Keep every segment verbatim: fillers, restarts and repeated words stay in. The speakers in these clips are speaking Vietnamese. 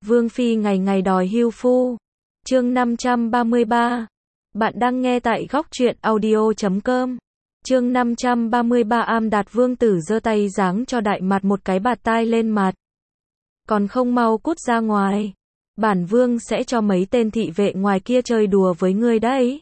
Vương phi ngày ngày đòi hưu phu. Chương năm trăm ba mươi ba. Bạn đang nghe tại góc truyện audio chấm com. Chương năm trăm ba mươi ba. Am Đạt Vương tử giơ tay giáng cho Đại Mặt một cái bạt tai lên mặt. Còn không mau cút ra ngoài. Bản vương sẽ cho mấy tên thị vệ ngoài kia chơi đùa với ngươi đấy.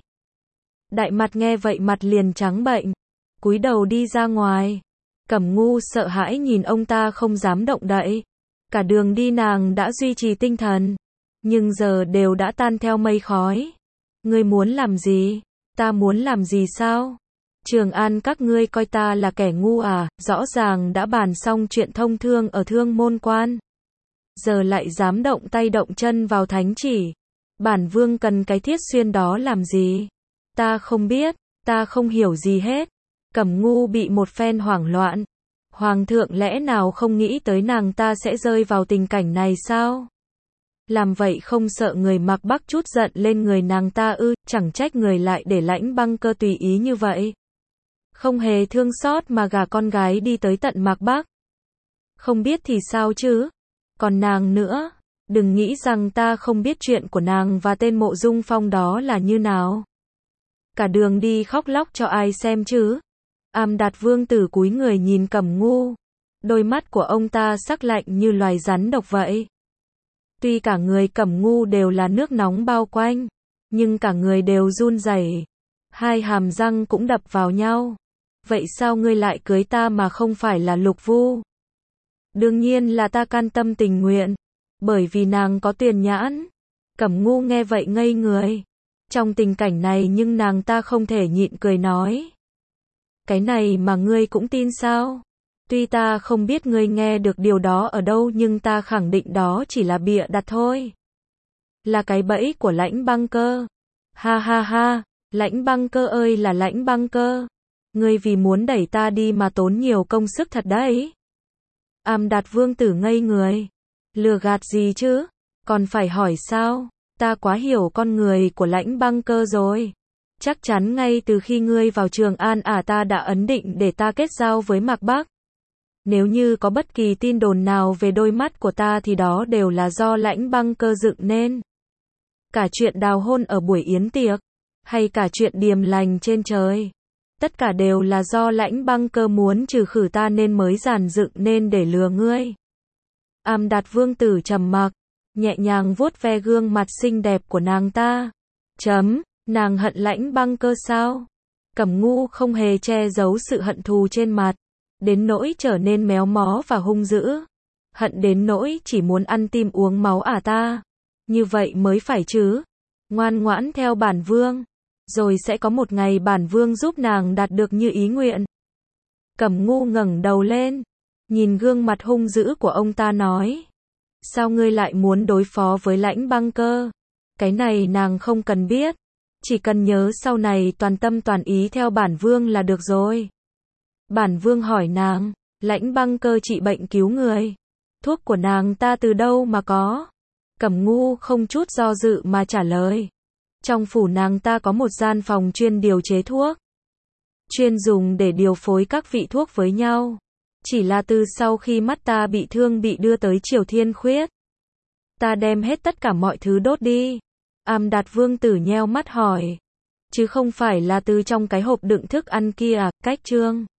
Đại Mặt nghe vậy mặt liền trắng bệch, cúi đầu đi ra ngoài. Cẩm Ngu sợ hãi nhìn ông ta không dám động đậy. Cả đường đi nàng đã duy trì tinh thần, nhưng giờ đều đã tan theo mây khói. Ngươi muốn làm gì? Ta muốn làm gì sao? Trường An các ngươi coi ta là kẻ ngu à? Rõ ràng đã bàn xong chuyện thông thương ở Thương Môn Quan, giờ lại dám động tay động chân vào thánh chỉ. Bản vương cần cái thiết xuyên đó làm gì? Ta không biết, ta không hiểu gì hết. Cẩm Ngu bị một phen hoảng loạn. Hoàng thượng lẽ nào không nghĩ tới nàng ta sẽ rơi vào tình cảnh này sao? Làm vậy không sợ người Mạc Bắc chút giận lên người nàng ta ư? Chẳng trách người lại để Lãnh Băng Cơ tùy ý như vậy, không hề thương xót mà gả con gái đi tới tận Mạc Bắc. Không biết thì sao chứ? Còn nàng nữa, đừng nghĩ rằng ta không biết chuyện của nàng và tên Mộ Dung Phong đó là như nào. Cả đường đi khóc lóc cho ai xem chứ? Am Đạt Vương tử cúi người nhìn Cẩm Ngu, đôi mắt của ông ta sắc lạnh như loài rắn độc vậy. Tuy cả người Cẩm Ngu đều là nước nóng bao quanh, nhưng cả người đều run rẩy, hai hàm răng cũng đập vào nhau. Vậy sao ngươi lại cưới ta mà không phải là Lục Vu? Đương nhiên là ta can tâm tình nguyện, bởi vì nàng có tiền nhãn. Cẩm Ngu nghe vậy ngây người. Trong tình cảnh này nhưng nàng ta không thể nhịn cười nói. Cái này mà ngươi cũng tin sao? Tuy ta không biết ngươi nghe được điều đó ở đâu nhưng ta khẳng định đó chỉ là bịa đặt thôi. Là cái bẫy của Lãnh Băng Cơ. Ha ha ha, Lãnh Băng Cơ ơi là Lãnh Băng Cơ. Ngươi vì muốn đẩy ta đi mà tốn nhiều công sức thật đấy. Am Đạt Vương tử ngây người. Lừa gạt gì chứ? Còn phải hỏi sao? Ta quá hiểu con người của Lãnh Băng Cơ rồi. Chắc chắn ngay từ khi ngươi vào Trường An à ta đã ấn định để ta kết giao với Mạc Bắc. Nếu như có bất kỳ tin đồn nào về đôi mắt của ta thì đó đều là do Lãnh Băng Cơ dựng nên. Cả chuyện đào hôn ở buổi yến tiệc, hay cả chuyện điềm lành trên trời, tất cả đều là do Lãnh Băng Cơ muốn trừ khử ta nên mới giàn dựng nên để lừa ngươi. Am Đạt Vương tử trầm mặc, nhẹ nhàng vuốt ve gương mặt xinh đẹp của nàng ta. Chấm, nàng hận Lãnh Băng Cơ sao? Cẩm Ngu không hề che giấu sự hận thù trên mặt, đến nỗi trở nên méo mó và hung dữ. Hận đến nỗi chỉ muốn ăn tim uống máu à ta? Như vậy mới phải chứ. Ngoan ngoãn theo bản vương, rồi sẽ có một ngày bản vương giúp nàng đạt được như ý nguyện. Cẩm Ngu ngẩng đầu lên, nhìn gương mặt hung dữ của ông ta nói. Sao ngươi lại muốn đối phó với Lãnh Băng Cơ? Cái này nàng không cần biết, chỉ cần nhớ sau này toàn tâm toàn ý theo bản vương là được rồi. Bản vương hỏi nàng, Lãnh Băng Cơ trị bệnh cứu người, thuốc của nàng ta từ đâu mà có? Cẩm Ngu không chút do dự mà trả lời. Trong phủ nàng ta có một gian phòng chuyên điều chế thuốc, chuyên dùng để điều phối các vị thuốc với nhau. Chỉ là từ sau khi mắt ta bị thương bị đưa tới Triều Thiên Khuyết, ta đem hết tất cả mọi thứ đốt đi. Am Đạt Vương tử nheo mắt hỏi. Chứ không phải là từ trong cái hộp đựng thức ăn kia à? Cách chương